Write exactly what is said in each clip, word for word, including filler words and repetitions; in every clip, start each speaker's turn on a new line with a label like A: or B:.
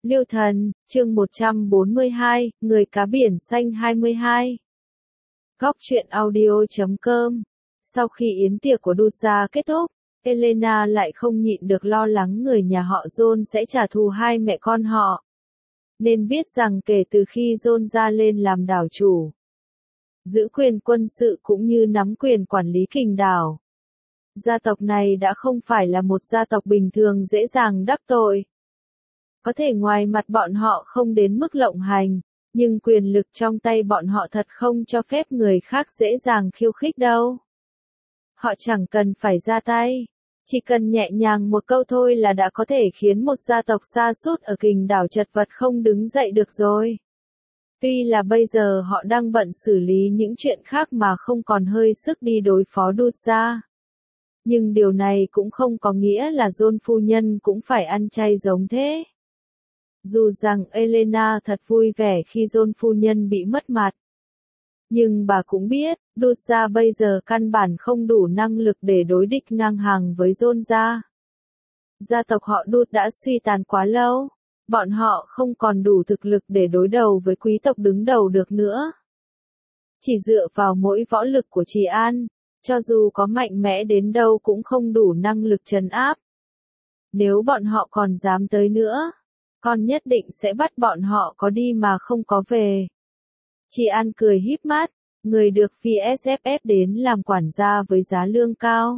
A: Liêu Thần, chương một trăm bốn mươi hai, Người cá biển xanh hai mươi hai. Góc truyện audio chấm com. Sau khi yến tiệc của Dutza kết thúc, Elena lại không nhịn được lo lắng người nhà họ John sẽ trả thù hai mẹ con họ. Nên biết rằng kể từ khi John ra lên làm đảo chủ, giữ quyền quân sự cũng như nắm quyền quản lý kình đảo, gia tộc này đã không phải là một gia tộc bình thường dễ dàng đắc tội. Có thể ngoài mặt bọn họ không đến mức lộng hành, nhưng quyền lực trong tay bọn họ thật không cho phép người khác dễ dàng khiêu khích đâu. Họ chẳng cần phải ra tay, chỉ cần nhẹ nhàng một câu thôi là đã có thể khiến một gia tộc sa sút ở kình đảo chật vật không đứng dậy được rồi. Tuy là bây giờ họ đang bận xử lý những chuyện khác mà không còn hơi sức đi đối phó Dutza. Nhưng điều này cũng không có nghĩa là John phu nhân cũng phải ăn chay giống thế. Dù rằng Elena thật vui vẻ khi John phu nhân bị mất mặt, nhưng bà cũng biết, Dutza bây giờ căn bản không đủ năng lực để đối địch ngang hàng với John gia. Gia tộc họ Dut đã suy tàn quá lâu, bọn họ không còn đủ thực lực để đối đầu với quý tộc đứng đầu được nữa. Chỉ dựa vào mỗi võ lực của Trì An, cho dù có mạnh mẽ đến đâu cũng không đủ năng lực trấn áp. Nếu bọn họ còn dám tới nữa, con nhất định sẽ bắt bọn họ có đi mà không có về. Chị An cười híp mắt, người được pê ét ép ép đến làm quản gia với giá lương cao.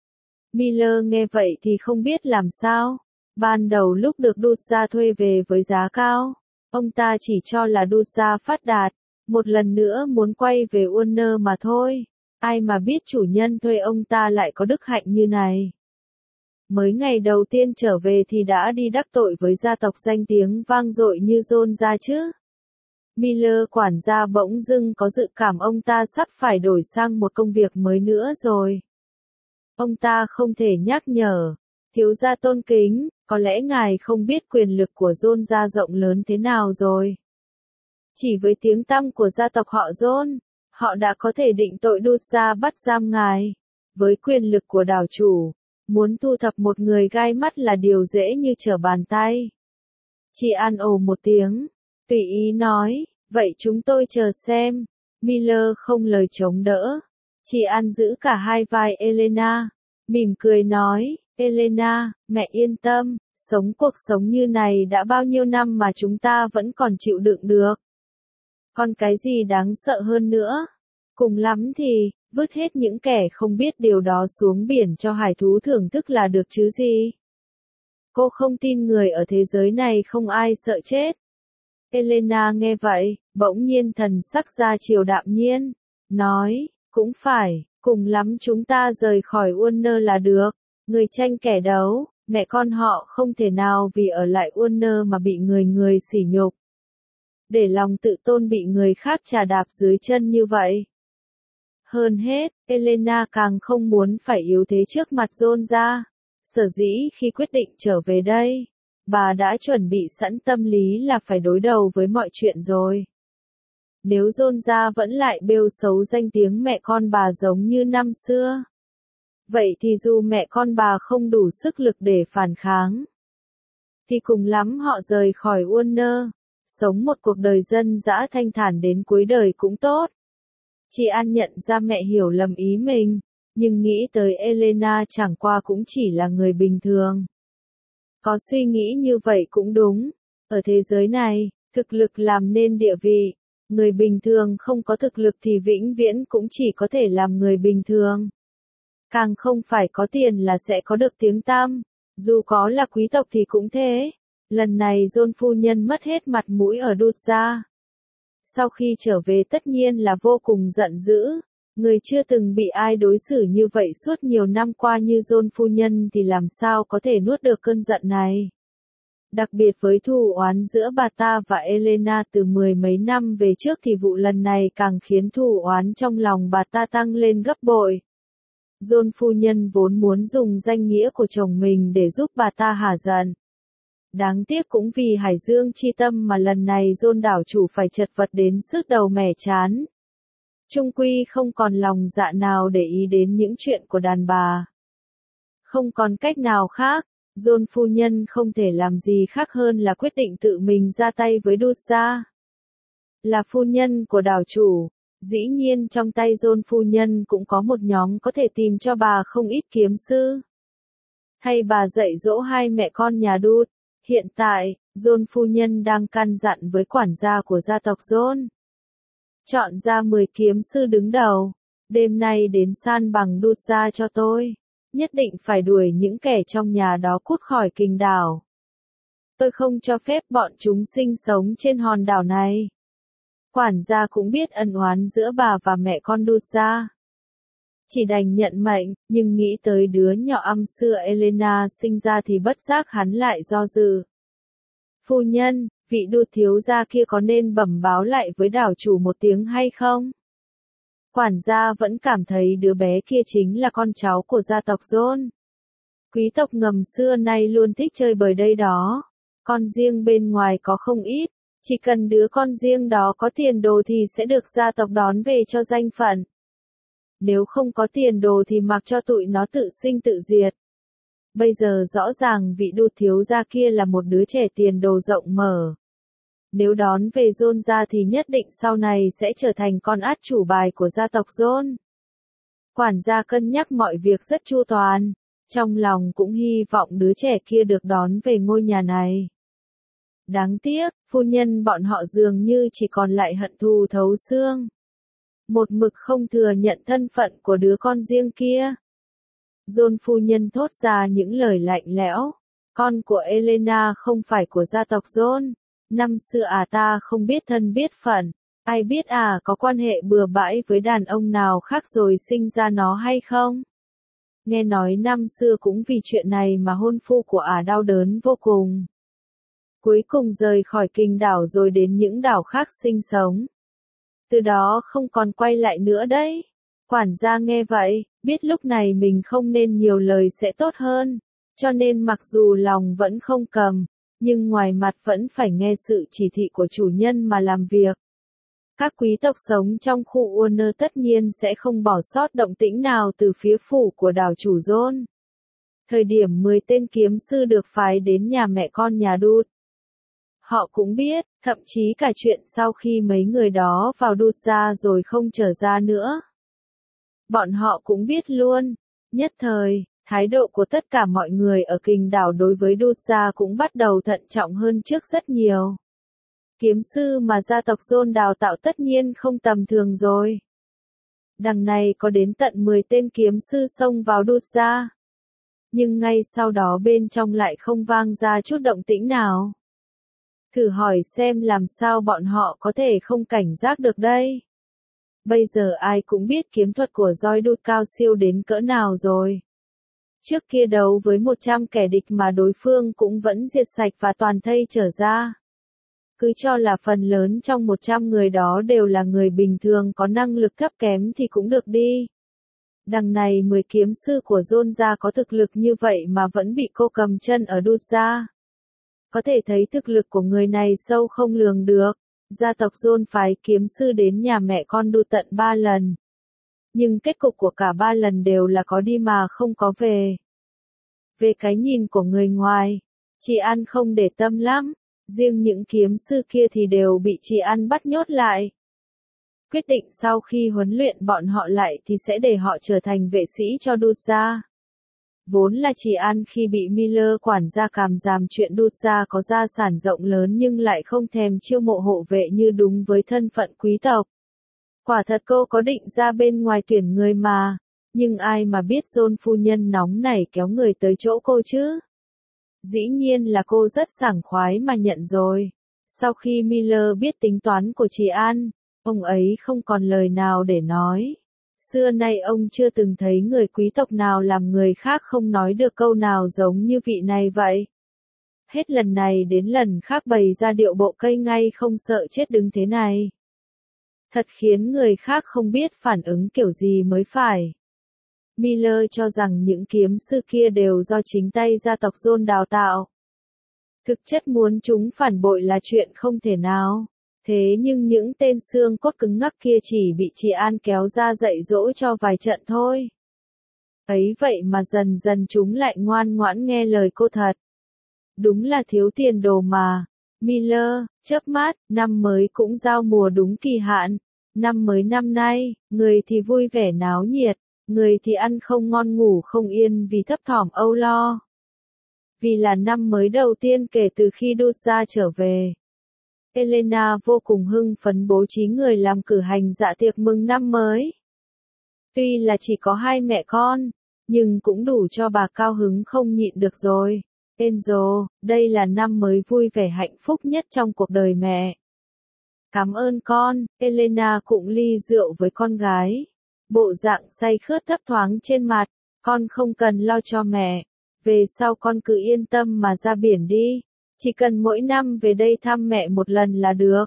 A: Miller nghe vậy thì không biết làm sao. Ban đầu lúc được Dutza thuê về với giá cao, ông ta chỉ cho là Dutza phát đạt, một lần nữa muốn quay về Warner mà thôi. Ai mà biết chủ nhân thuê ông ta lại có đức hạnh như này. Mới ngày đầu tiên trở về thì đã đi đắc tội với gia tộc danh tiếng vang dội như John gia chứ. Miller quản gia bỗng dưng có dự cảm ông ta sắp phải đổi sang một công việc mới nữa rồi. Ông ta không thể nhắc nhở, thiếu gia tôn kính, có lẽ ngài không biết quyền lực của John gia rộng lớn thế nào rồi. Chỉ với tiếng tăm của gia tộc họ John, họ đã có thể định tội Dutza bắt giam ngài. Với quyền lực của đảo chủ, muốn thu thập một người gai mắt là điều dễ như trở bàn tay. Chị An ồ một tiếng, tùy ý nói, vậy chúng tôi chờ xem. Miller không lời chống đỡ. Chị An giữ cả hai vai Elena, mỉm cười nói, Elena, mẹ yên tâm, sống cuộc sống như này đã bao nhiêu năm mà chúng ta vẫn còn chịu đựng được. Còn cái gì đáng sợ hơn nữa? Cùng lắm thì, vứt hết những kẻ không biết điều đó xuống biển cho hải thú thưởng thức là được chứ gì. Cô không tin người ở thế giới này không ai sợ chết. Elena nghe vậy, bỗng nhiên thần sắc ra chiều đạm nhiên, nói, cũng phải, cùng lắm chúng ta rời khỏi Warner là được. Người tranh kẻ đấu, mẹ con họ không thể nào vì ở lại Warner mà bị người người sỉ nhục. Để lòng tự tôn bị người khác trà đạp dưới chân như vậy. Hơn hết, Elena càng không muốn phải yếu thế trước mặt John gia. Sở dĩ khi quyết định trở về đây, bà đã chuẩn bị sẵn tâm lý là phải đối đầu với mọi chuyện rồi. Nếu John gia vẫn lại bêu xấu danh tiếng mẹ con bà giống như năm xưa, vậy thì dù mẹ con bà không đủ sức lực để phản kháng, thì cùng lắm họ rời khỏi Warner, sống một cuộc đời dân dã thanh thản đến cuối đời cũng tốt. Chị An nhận ra mẹ hiểu lầm ý mình, nhưng nghĩ tới Elena chẳng qua cũng chỉ là người bình thường. Có suy nghĩ như vậy cũng đúng. Ở thế giới này, thực lực làm nên địa vị. Người bình thường không có thực lực thì vĩnh viễn cũng chỉ có thể làm người bình thường. Càng không phải có tiền là sẽ có được tiếng tăm. Dù có là quý tộc thì cũng thế. Lần này John phu nhân mất hết mặt mũi ở Dutza. Sau khi trở về tất nhiên là vô cùng giận dữ. Người chưa từng bị ai đối xử như vậy suốt nhiều năm qua như John phu nhân thì làm sao có thể nuốt được cơn giận này. Đặc biệt với thù oán giữa bà ta và Elena từ mười mấy năm về trước thì vụ lần này càng khiến thù oán trong lòng bà ta tăng lên gấp bội. John phu nhân vốn muốn dùng danh nghĩa của chồng mình để giúp bà ta hả giận. Đáng tiếc cũng vì Hải Dương chi tâm mà lần này John đảo chủ phải chật vật đến sức đầu mẻ chán. Trung quy không còn lòng dạ nào để ý đến những chuyện của đàn bà. Không còn cách nào khác, John phu nhân không thể làm gì khác hơn là quyết định tự mình ra tay với đút ra. Là phu nhân của đảo chủ, dĩ nhiên trong tay John phu nhân cũng có một nhóm có thể tìm cho bà không ít kiếm sư. Hay bà dạy dỗ hai mẹ con nhà đút. Hiện tại, John phu nhân đang căn dặn với quản gia của gia tộc John. Chọn ra mười kiếm sư đứng đầu. Đêm nay đến san bằng đút ra cho tôi. Nhất định phải đuổi những kẻ trong nhà đó cút khỏi kinh đảo. Tôi không cho phép bọn chúng sinh sống trên hòn đảo này. Quản gia cũng biết ân oán giữa bà và mẹ con đút ra. Chỉ đành nhận mệnh, nhưng nghĩ tới đứa nhỏ âm xưa Elena sinh ra thì bất giác hắn lại do dự. Phu nhân, vị đút thiếu gia kia có nên bẩm báo lại với đảo chủ một tiếng hay không? Quản gia vẫn cảm thấy đứa bé kia chính là con cháu của gia tộc John. Quý tộc ngầm xưa nay luôn thích chơi bời đây đó. Con riêng bên ngoài có không ít, chỉ cần đứa con riêng đó có tiền đồ thì sẽ được gia tộc đón về cho danh phận. Nếu không có tiền đồ thì mặc cho tụi nó tự sinh tự diệt. Bây giờ rõ ràng vị đút thiếu gia kia là một đứa trẻ tiền đồ rộng mở. Nếu đón về John ra thì nhất định sau này sẽ trở thành con át chủ bài của gia tộc John. Quản gia cân nhắc mọi việc rất chu toàn, trong lòng cũng hy vọng đứa trẻ kia được đón về ngôi nhà này. Đáng tiếc, phu nhân bọn họ dường như chỉ còn lại hận thù thấu xương. Một mực không thừa nhận thân phận của đứa con riêng kia. John phu nhân thốt ra những lời lạnh lẽo. Con của Elena không phải của gia tộc John. Năm xưa à ta không biết thân biết phận. Ai biết à có quan hệ bừa bãi với đàn ông nào khác rồi sinh ra nó hay không? Nghe nói năm xưa cũng vì chuyện này mà hôn phu của ả đau đớn vô cùng. Cuối cùng rời khỏi kinh đảo rồi đến những đảo khác sinh sống. Từ đó không còn quay lại nữa đấy. Quản gia nghe vậy, biết lúc này mình không nên nhiều lời sẽ tốt hơn. Cho nên mặc dù lòng vẫn không cầm, nhưng ngoài mặt vẫn phải nghe sự chỉ thị của chủ nhân mà làm việc. Các quý tộc sống trong khu Warner tất nhiên sẽ không bỏ sót động tĩnh nào từ phía phủ của đảo chủ John. Thời điểm mười tên kiếm sư được phái đến nhà mẹ con nhà đút. Họ cũng biết, thậm chí cả chuyện sau khi mấy người đó vào đút ra rồi không trở ra nữa. Bọn họ cũng biết luôn. Nhất thời, thái độ của tất cả mọi người ở kinh đảo đối với đút ra cũng bắt đầu thận trọng hơn trước rất nhiều. Kiếm sư mà gia tộc John đào tạo tất nhiên không tầm thường rồi. Đằng này có đến tận mười tên kiếm sư xông vào đút ra. Nhưng ngay sau đó bên trong lại không vang ra chút động tĩnh nào. Thử hỏi xem làm sao bọn họ có thể không cảnh giác được đây. Bây giờ ai cũng biết kiếm thuật của roi đút cao siêu đến cỡ nào rồi. Trước kia đấu với một trăm kẻ địch mà đối phương cũng vẫn diệt sạch và toàn thây trở ra. Cứ cho là phần lớn trong một trăm người đó đều là người bình thường có năng lực thấp kém thì cũng được đi. Đằng này mười kiếm sư của John gia có thực lực như vậy mà vẫn bị cô cầm chân ở đút ra. Có thể thấy thực lực của người này sâu không lường được. Gia tộc John phái kiếm sư đến nhà mẹ con đút tận ba lần. Nhưng kết cục của cả ba lần đều là có đi mà không có về. Về cái nhìn của người ngoài, chị An không để tâm lắm. Riêng những kiếm sư kia thì đều bị chị An bắt nhốt lại. Quyết định sau khi huấn luyện bọn họ lại thì sẽ để họ trở thành vệ sĩ cho đút ra. Vốn là chị An khi bị Miller quản gia càm ràm chuyện đút ra có gia sản rộng lớn nhưng lại không thèm chiêu mộ hộ vệ như đúng với thân phận quý tộc. Quả thật cô có định ra bên ngoài tuyển người mà, nhưng ai mà biết John phu nhân nóng nảy kéo người tới chỗ cô chứ? Dĩ nhiên là cô rất sảng khoái mà nhận rồi. Sau khi Miller biết tính toán của chị An, ông ấy không còn lời nào để nói. Xưa nay ông chưa từng thấy người quý tộc nào làm người khác không nói được câu nào giống như vị này vậy. Hết lần này đến lần khác bày ra điệu bộ cây ngay không sợ chết đứng thế này. Thật khiến người khác không biết phản ứng kiểu gì mới phải. Miller cho rằng những kiếm sư kia đều do chính tay gia tộc John đào tạo. Thực chất muốn chúng phản bội là chuyện không thể nào. Thế nhưng những tên xương cốt cứng ngắc kia chỉ bị chị An kéo ra dạy dỗ cho vài trận thôi. Ấy vậy mà dần dần chúng lại ngoan ngoãn nghe lời cô thật. Đúng là thiếu tiền đồ mà. Miller, chớp mắt, năm mới cũng giao mùa đúng kỳ hạn. Năm mới năm nay, người thì vui vẻ náo nhiệt, người thì ăn không ngon ngủ không yên vì thấp thỏm âu lo. Vì là năm mới đầu tiên kể từ khi đút ra trở về. Elena vô cùng hưng phấn bố trí người làm cử hành dạ tiệc mừng năm mới. Tuy là chỉ có hai mẹ con, nhưng cũng đủ cho bà cao hứng không nhịn được rồi. Enzo, đây là năm mới vui vẻ hạnh phúc nhất trong cuộc đời mẹ. Cảm ơn con, Elena cụng ly rượu với con gái. Bộ dạng say khướt thấp thoáng trên mặt, con không cần lo cho mẹ. Về sau con cứ yên tâm mà ra biển đi. Chỉ cần mỗi năm về đây thăm mẹ một lần là được.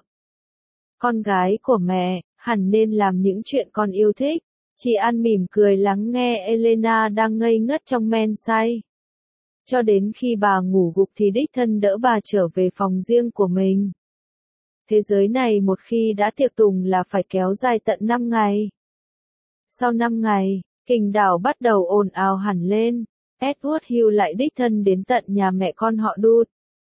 A: Con gái của mẹ, hẳn nên làm những chuyện con yêu thích. Chị An mỉm cười lắng nghe Elena đang ngây ngất trong men say. Cho đến khi bà ngủ gục thì đích thân đỡ bà trở về phòng riêng của mình. Thế giới này một khi đã tiệc tùng là phải kéo dài tận năm ngày. Sau năm ngày, Kình đảo bắt đầu ồn ào hẳn lên. Edward Hugh lại đích thân đến tận nhà mẹ con họ Đút.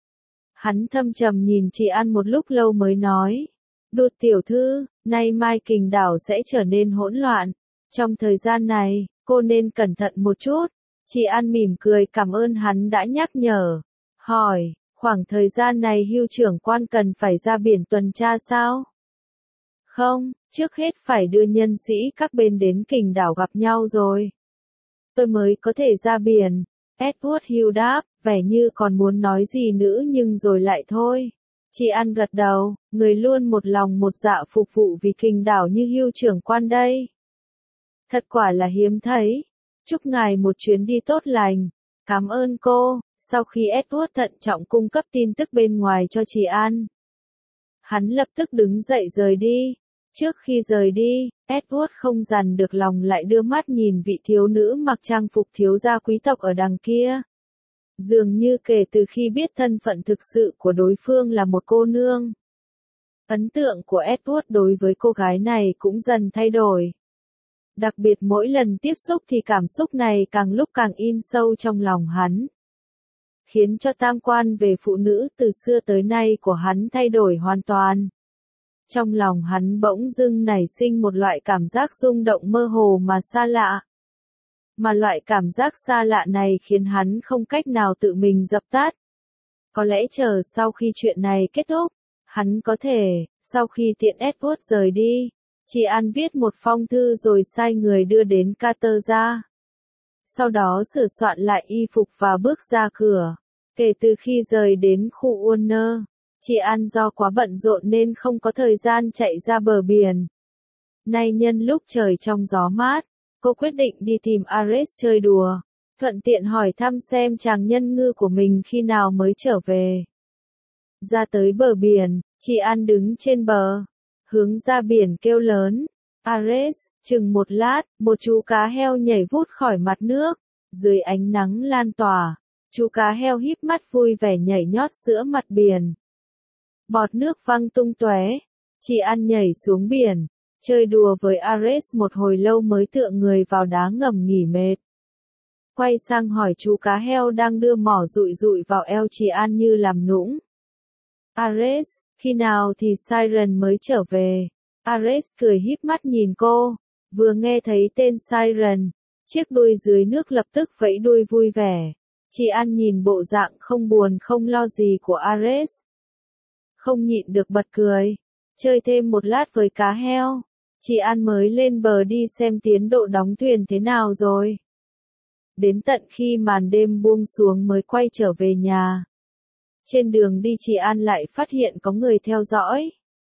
A: Hắn thâm trầm nhìn chị An một lúc lâu mới nói. Đút tiểu thư, nay mai Kình đảo sẽ trở nên hỗn loạn. Trong thời gian này, cô nên cẩn thận một chút. Chị An mỉm cười cảm ơn hắn đã nhắc nhở. Hỏi, khoảng thời gian này Hugh trưởng quan cần phải ra biển tuần tra sao? Không, trước hết phải đưa nhân sĩ các bên đến Kình đảo gặp nhau rồi. Tôi mới có thể ra biển. Edward Hugh đáp, vẻ như còn muốn nói gì nữa nhưng rồi lại thôi. Chị An gật đầu, người luôn một lòng một dạ phục vụ vì Kình đảo như Hugh trưởng quan đây. Thật quả là hiếm thấy. Chúc ngài một chuyến đi tốt lành. Cảm ơn cô. Sau khi Edward thận trọng cung cấp tin tức bên ngoài cho chị An, hắn lập tức đứng dậy rời đi. Trước khi rời đi, Edward không dằn được lòng lại đưa mắt nhìn vị thiếu nữ mặc trang phục thiếu gia quý tộc ở đằng kia. Dường như kể từ khi biết thân phận thực sự của đối phương là một cô nương, ấn tượng của Edward đối với cô gái này cũng dần thay đổi. Đặc biệt mỗi lần tiếp xúc thì cảm xúc này càng lúc càng in sâu trong lòng hắn. Khiến cho tam quan về phụ nữ từ xưa tới nay của hắn thay đổi hoàn toàn. Trong lòng hắn bỗng dưng nảy sinh một loại cảm giác rung động mơ hồ mà xa lạ. Mà loại cảm giác xa lạ này khiến hắn không cách nào tự mình dập tắt. Có lẽ chờ sau khi chuyện này kết thúc, hắn có thể, sau khi tiện Edward rời đi, chị An viết một phong thư rồi sai người đưa đến Carter ra. Sau đó sửa soạn lại y phục và bước ra cửa. Kể từ khi rời đến khu Warner, chị An do quá bận rộn nên không có thời gian chạy ra bờ biển. Nay nhân lúc trời trong gió mát, cô quyết định đi tìm Ares chơi đùa, thuận tiện hỏi thăm xem chàng nhân ngư của mình khi nào mới trở về. Ra tới bờ biển, chị An đứng trên bờ, hướng ra biển kêu lớn. Ares, chừng một lát, một chú cá heo nhảy vút khỏi mặt nước, dưới ánh nắng lan tỏa. Chú cá heo híp mắt vui vẻ nhảy nhót giữa mặt biển. Bọt nước văng tung tóe. Chị An nhảy xuống biển, chơi đùa với Ares một hồi lâu mới tựa người vào đá ngầm nghỉ mệt. Quay sang hỏi chú cá heo đang đưa mỏ dụi dụi vào eo chị An như làm nũng. Ares, khi nào thì Siren mới trở về? Ares cười híp mắt nhìn cô. Vừa nghe thấy tên Siren, chiếc đuôi dưới nước lập tức vẫy đuôi vui vẻ. Chị An nhìn bộ dạng không buồn không lo gì của Ares, không nhịn được bật cười. Chơi thêm một lát với cá heo, chị An mới lên bờ đi xem tiến độ đóng thuyền thế nào rồi. Đến tận khi màn đêm buông xuống mới quay trở về nhà. Trên đường đi chị An lại phát hiện có người theo dõi.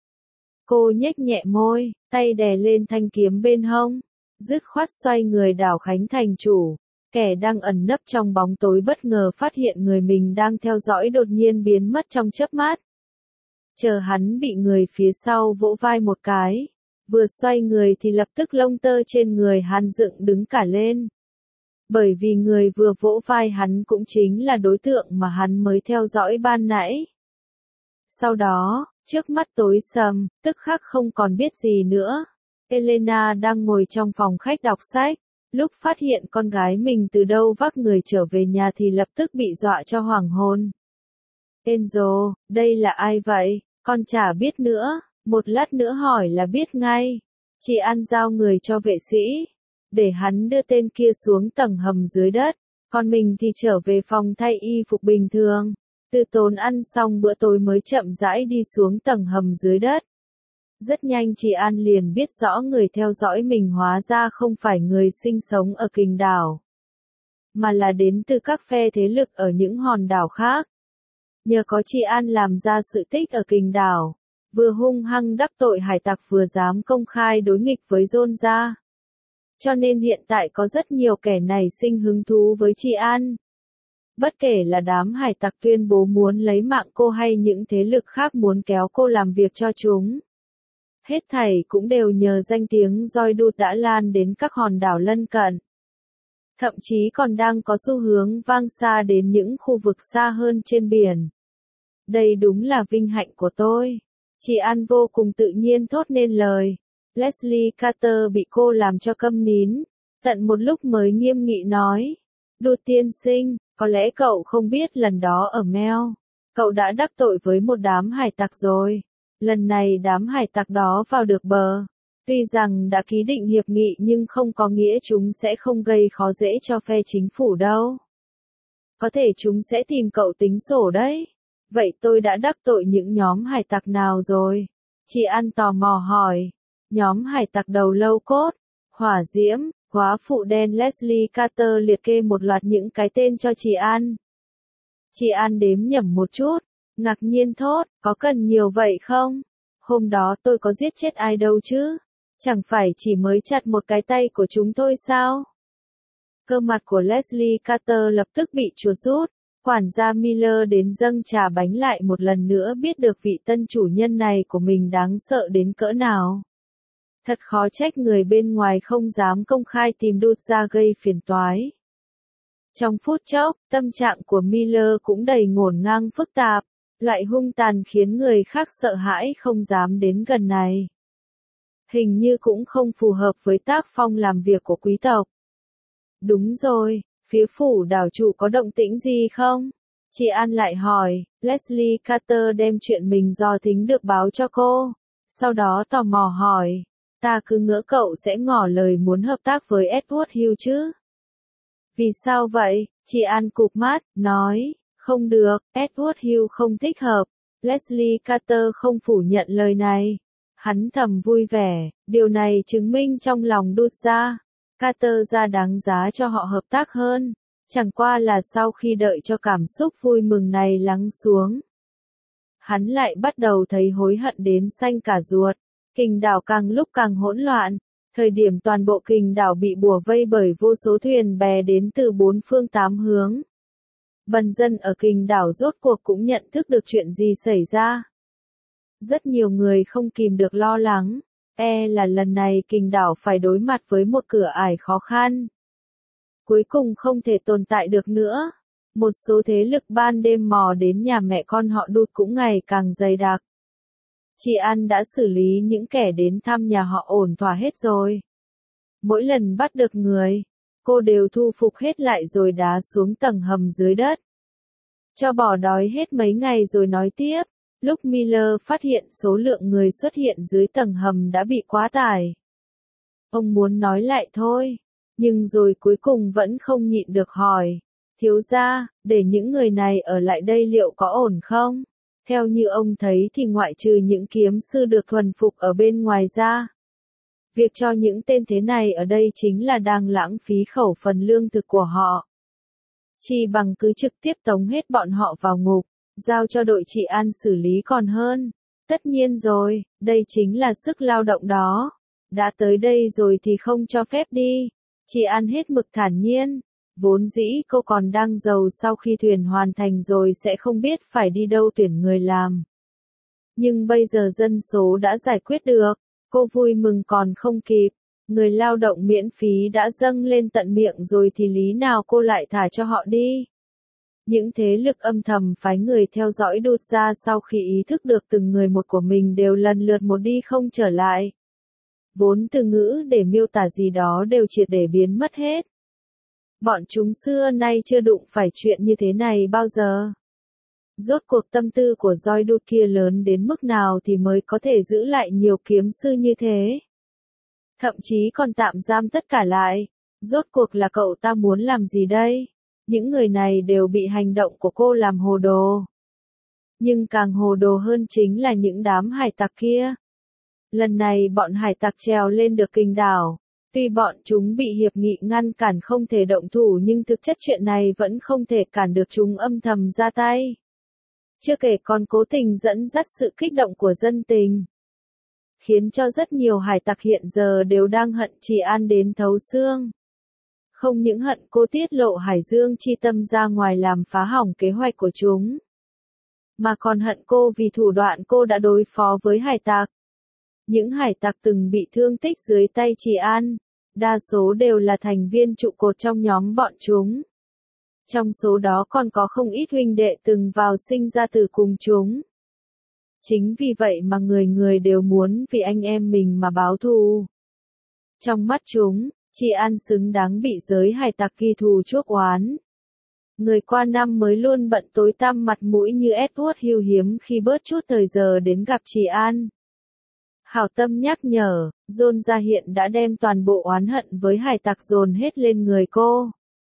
A: Cô nhếch nhẹ môi, tay đè lên thanh kiếm bên hông, dứt khoát xoay người đảo khánh thành chủ. Kẻ đang ẩn nấp trong bóng tối bất ngờ phát hiện người mình đang theo dõi đột nhiên biến mất trong chớp mắt. Chờ hắn bị người phía sau vỗ vai một cái, vừa xoay người thì lập tức lông tơ trên người hắn dựng đứng cả lên. Bởi vì người vừa vỗ vai hắn cũng chính là đối tượng mà hắn mới theo dõi ban nãy. Sau đó, trước mắt tối sầm, tức khắc không còn biết gì nữa. Elena đang ngồi trong phòng khách đọc sách. Lúc phát hiện con gái mình từ đâu vác người trở về nhà thì lập tức bị dọa cho hoảng hồn. Enzo, đây là ai vậy? Con chả biết nữa, một lát nữa hỏi là biết ngay. Chị An giao người cho vệ sĩ, để hắn đưa tên kia xuống tầng hầm dưới đất, còn mình thì trở về phòng thay y phục bình thường. Từ tốn ăn xong bữa tối mới chậm rãi đi xuống tầng hầm dưới đất. Rất nhanh chị An liền biết rõ người theo dõi mình hóa ra không phải người sinh sống ở Kình đảo, mà là đến từ các phe thế lực ở những hòn đảo khác. Nhờ có chị An làm ra sự tích ở Kình đảo, vừa hung hăng đắc tội hải tặc vừa dám công khai đối nghịch với John gia. Cho nên hiện tại có rất nhiều kẻ nảy sinh hứng thú với chị An. Bất kể là đám hải tặc tuyên bố muốn lấy mạng cô hay những thế lực khác muốn kéo cô làm việc cho chúng. Hết thảy cũng đều nhờ danh tiếng roi đụt đã lan đến các hòn đảo lân cận. Thậm chí còn đang có xu hướng vang xa đến những khu vực xa hơn trên biển. Đây đúng là vinh hạnh của tôi. Chị An vô cùng tự nhiên thốt nên lời. Leslie Carter bị cô làm cho câm nín. Tận một lúc mới nghiêm nghị nói. Đụt tiên sinh, có lẽ cậu không biết lần đó ở Mel, cậu đã đắc tội với một đám hải tặc rồi. Lần này đám hải tặc đó vào được bờ. Tuy rằng đã ký định hiệp nghị nhưng không có nghĩa chúng sẽ không gây khó dễ cho phe chính phủ đâu. Có thể chúng sẽ tìm cậu tính sổ đấy. Vậy tôi đã đắc tội những nhóm hải tặc nào rồi? Chị An tò mò hỏi. Nhóm hải tặc đầu lâu cốt, hỏa diễm, góa phụ đen Leslie Carter liệt kê một loạt những cái tên cho chị An. Chị An đếm nhẩm một chút, ngạc nhiên thốt, có cần nhiều vậy không? Hôm đó tôi có giết chết ai đâu chứ? Chẳng phải chỉ mới chặt một cái tay của chúng tôi sao? Cơ mặt của Leslie Carter lập tức bị chuột rút. Quản gia Miller đến dâng trà bánh lại một lần nữa biết được vị tân chủ nhân này của mình đáng sợ đến cỡ nào. Thật khó trách người bên ngoài không dám công khai tìm đút ra gây phiền toái. Trong phút chốc, tâm trạng của Miller cũng đầy ngổn ngang phức tạp, loại hung tàn khiến người khác sợ hãi không dám đến gần này. Hình như cũng không phù hợp với tác phong làm việc của quý tộc. Đúng rồi, phía phủ đảo chủ có động tĩnh gì không? Chị An lại hỏi, Leslie Carter đem chuyện mình do thính được báo cho cô. Sau đó tò mò hỏi, ta cứ ngỡ cậu sẽ ngỏ lời muốn hợp tác với Edward Hill chứ? Vì sao vậy? Chị An cụp mắt, nói, không được, Edward Hill không thích hợp. Leslie Carter không phủ nhận lời này. Hắn thầm vui vẻ, điều này chứng minh trong lòng đút ra. Carter ra đáng giá cho họ hợp tác hơn. Chẳng qua là sau khi đợi cho cảm xúc vui mừng này lắng xuống, hắn lại bắt đầu thấy hối hận đến xanh cả ruột. Kình đảo càng lúc càng hỗn loạn. Thời điểm toàn bộ kình đảo bị bủa vây bởi vô số thuyền bè đến từ bốn phương tám hướng. Bần dân ở kình đảo rốt cuộc cũng nhận thức được chuyện gì xảy ra. Rất nhiều người không kìm được lo lắng. E là lần này kình đảo phải đối mặt với một cửa ải khó khăn. Cuối cùng không thể tồn tại được nữa. Một số thế lực ban đêm mò đến nhà mẹ con họ đụt cũng ngày càng dày đặc. Chị An đã xử lý những kẻ đến thăm nhà họ ổn thỏa hết rồi. Mỗi lần bắt được người, cô đều thu phục hết lại rồi đá xuống tầng hầm dưới đất. Cho bỏ đói hết mấy ngày rồi nói tiếp. Lúc Miller phát hiện số lượng người xuất hiện dưới tầng hầm đã bị quá tải. Ông muốn nói lại thôi, nhưng rồi cuối cùng vẫn không nhịn được hỏi. Thiếu gia, để những người này ở lại đây liệu có ổn không? Theo như ông thấy thì ngoại trừ những kiếm sư được thuần phục ở bên ngoài ra, việc cho những tên thế này ở đây chính là đang lãng phí khẩu phần lương thực của họ. Chỉ bằng cứ trực tiếp tống hết bọn họ vào ngục, giao cho đội trị an xử lý còn hơn. Tất nhiên rồi, đây chính là sức lao động đó. Đã tới đây rồi thì không cho phép đi. Chị An hết mực thản nhiên. Vốn dĩ cô còn đang giàu sau khi thuyền hoàn thành rồi sẽ không biết phải đi đâu tuyển người làm. Nhưng bây giờ dân số đã giải quyết được. Cô vui mừng còn không kịp. Người lao động miễn phí đã dâng lên tận miệng rồi thì lý nào cô lại thả cho họ đi. Những thế lực âm thầm phái người theo dõi đụt ra sau khi ý thức được từng người một của mình đều lần lượt một đi không trở lại. vốn từ ngữ để miêu tả gì đó đều triệt để biến mất hết. Bọn chúng xưa nay chưa đụng phải chuyện như thế này bao giờ. Rốt cuộc tâm tư của Joy kia lớn đến mức nào thì mới có thể giữ lại nhiều kiếm sư như thế. Thậm chí còn tạm giam tất cả lại. Rốt cuộc là cậu ta muốn làm gì đây? Những người này đều bị hành động của cô làm hồ đồ. Nhưng càng hồ đồ hơn chính là những đám hải tặc kia. Lần này bọn hải tặc trèo lên được kình đảo. Tuy bọn chúng bị hiệp nghị ngăn cản không thể động thủ nhưng thực chất chuyện này vẫn không thể cản được chúng âm thầm ra tay. Chưa kể còn cố tình dẫn dắt sự kích động của dân tình. Khiến cho rất nhiều hải tặc hiện giờ đều đang hận Trì An đến thấu xương. Không những hận cô tiết lộ Hải Dương chi tâm ra ngoài làm phá hỏng kế hoạch của chúng. Mà còn hận cô vì thủ đoạn cô đã đối phó với hải tặc. Những hải tặc từng bị thương tích dưới tay Trì An, đa số đều là thành viên trụ cột trong nhóm bọn chúng. Trong số đó còn có không ít huynh đệ từng vào sinh ra từ cùng chúng. Chính vì vậy mà người người đều muốn vì anh em mình mà báo thù. Trong mắt chúng, Trì An xứng đáng bị giới hải tặc ghi thù chuốc oán. Người qua năm mới luôn bận tối tăm mặt mũi như Edward Hill hiếm khi bớt chút thời giờ đến gặp Trì An. Hảo tâm nhắc nhở, John ra hiện đã đem toàn bộ oán hận với hải tặc dồn hết lên người cô.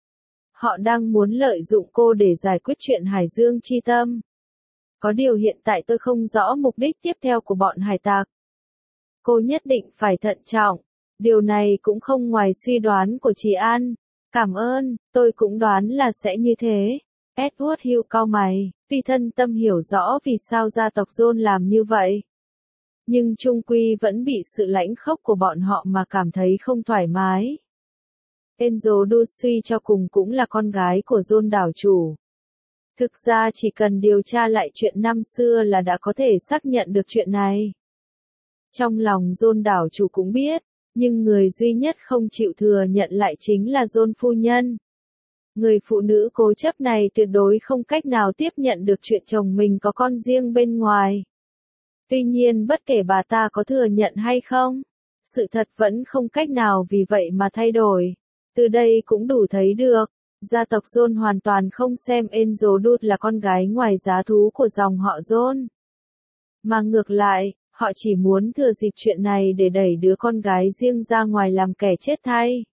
A: Họ đang muốn lợi dụng cô để giải quyết chuyện Hải Dương chi tâm. Có điều hiện tại tôi không rõ mục đích tiếp theo của bọn hải tặc. Cô nhất định phải thận trọng. Điều này cũng không ngoài suy đoán của Trì An. Cảm ơn, tôi cũng đoán là sẽ như thế. Edward Hill cau mày, tuy thân tâm hiểu rõ vì sao gia tộc John làm như vậy. Nhưng chung quy vẫn bị sự lãnh khốc của bọn họ mà cảm thấy không thoải mái. Angel Dulce suy cho cùng cũng là con gái của John đảo chủ. Thực ra chỉ cần điều tra lại chuyện năm xưa là đã có thể xác nhận được chuyện này. Trong lòng John đảo chủ cũng biết, nhưng người duy nhất không chịu thừa nhận lại chính là John phu nhân. Người phụ nữ cố chấp này tuyệt đối không cách nào tiếp nhận được chuyện chồng mình có con riêng bên ngoài. Tuy nhiên bất kể bà ta có thừa nhận hay không, sự thật vẫn không cách nào vì vậy mà thay đổi. Từ đây cũng đủ thấy được, gia tộc John hoàn toàn không xem Angel Dulce là con gái ngoài giá thú của dòng họ John. Mà ngược lại, họ chỉ muốn thừa dịp chuyện này để đẩy đứa con gái riêng ra ngoài làm kẻ chết thay.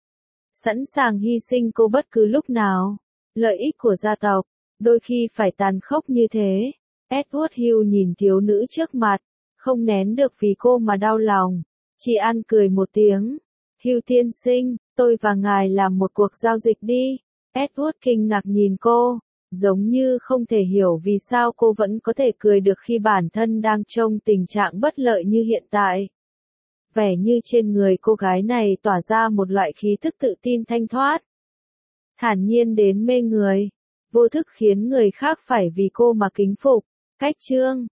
A: Sẵn sàng hy sinh cô bất cứ lúc nào. Lợi ích của gia tộc, đôi khi phải tàn khốc như thế. Edward Hill nhìn thiếu nữ trước mặt, không nén được vì cô mà đau lòng. Trì An cười một tiếng. Hill tiên sinh, tôi và ngài làm một cuộc giao dịch đi. Edward kinh ngạc nhìn cô, giống như không thể hiểu vì sao cô vẫn có thể cười được khi bản thân đang trong tình trạng bất lợi như hiện tại. Vẻ như trên người cô gái này tỏa ra một loại khí thức tự tin thanh thoát. Thản nhiên đến mê người, vô thức khiến người khác phải vì cô mà kính phục. Cách chương